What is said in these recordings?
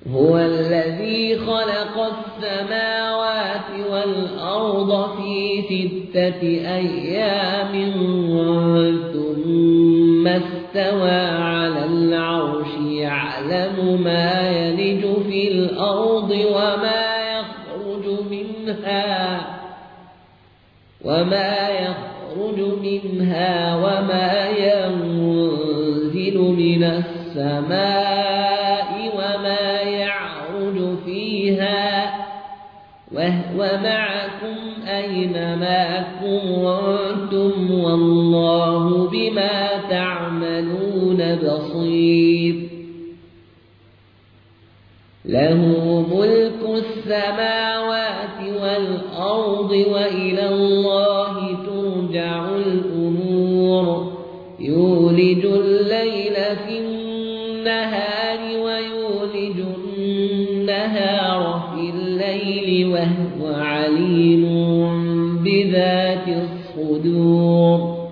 هو الذي خلق السماوات والأرض في 6 أيام ثم استوى على العرش يعلم ما يلج في الأرض وما يخرج منها وما ينزل من السماء وما يعرج فيها وهو معكم أينما كنتم والله بما تعملون بصير له ملك السماوات والأرض وإلى الله ترجع الأمور يولج الليل في النهار ويولج النهار في الليل وهو عليم بذات الصدور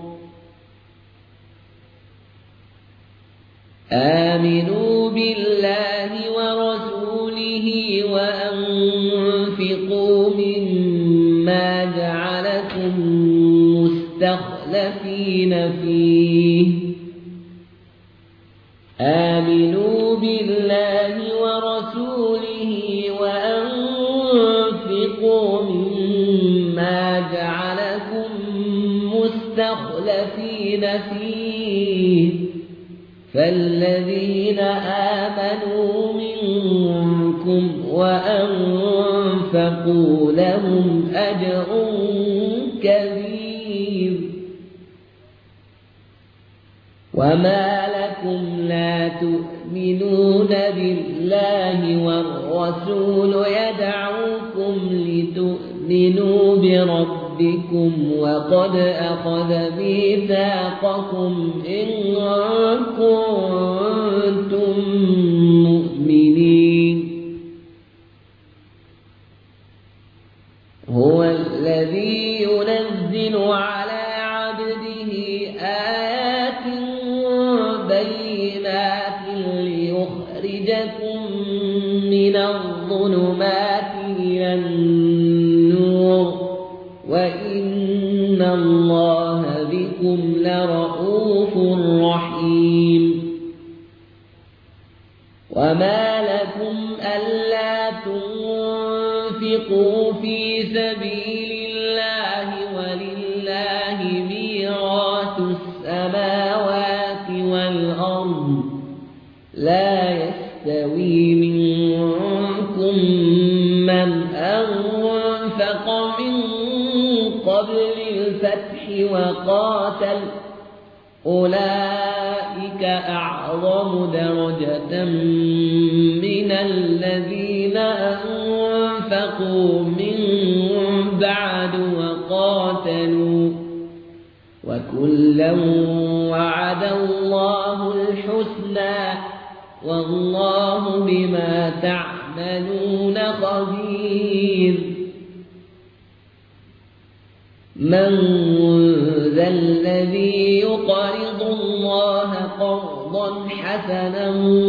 آمنوا بالله ورسوله وأنفقوا مما جعلكم مستخلفين فيه آمنوا بالله ورسوله وأنفقوا مما جعلكم مستخلفين فيه فالذين آمنوا منكم وأنفقوا لهم أجر كبير وما لكم لا تؤمنون بالله والرسول يدعوكم لتؤمنوا بربكم وقد أخذ ميثاقكم إن كنتم مؤمنين هو الذي ينزل على عبده آيات بينات ليخرجكم من الظلمات إلى النور وإن الله بكم لرءوف رحيم وما لكم ألا تنفقوا في سبيل الله ولله ميراث السماوات والأرض لا يستوي منكم من أنفق من قبل الفتح وقاتل أولئك أعظم درجة من الذين أنفقوا من بعد وقاتلوا وكلا وعد الله الحسنى والله بما تعملون خبير من ذا الذي يقرض الله قرضا حسنا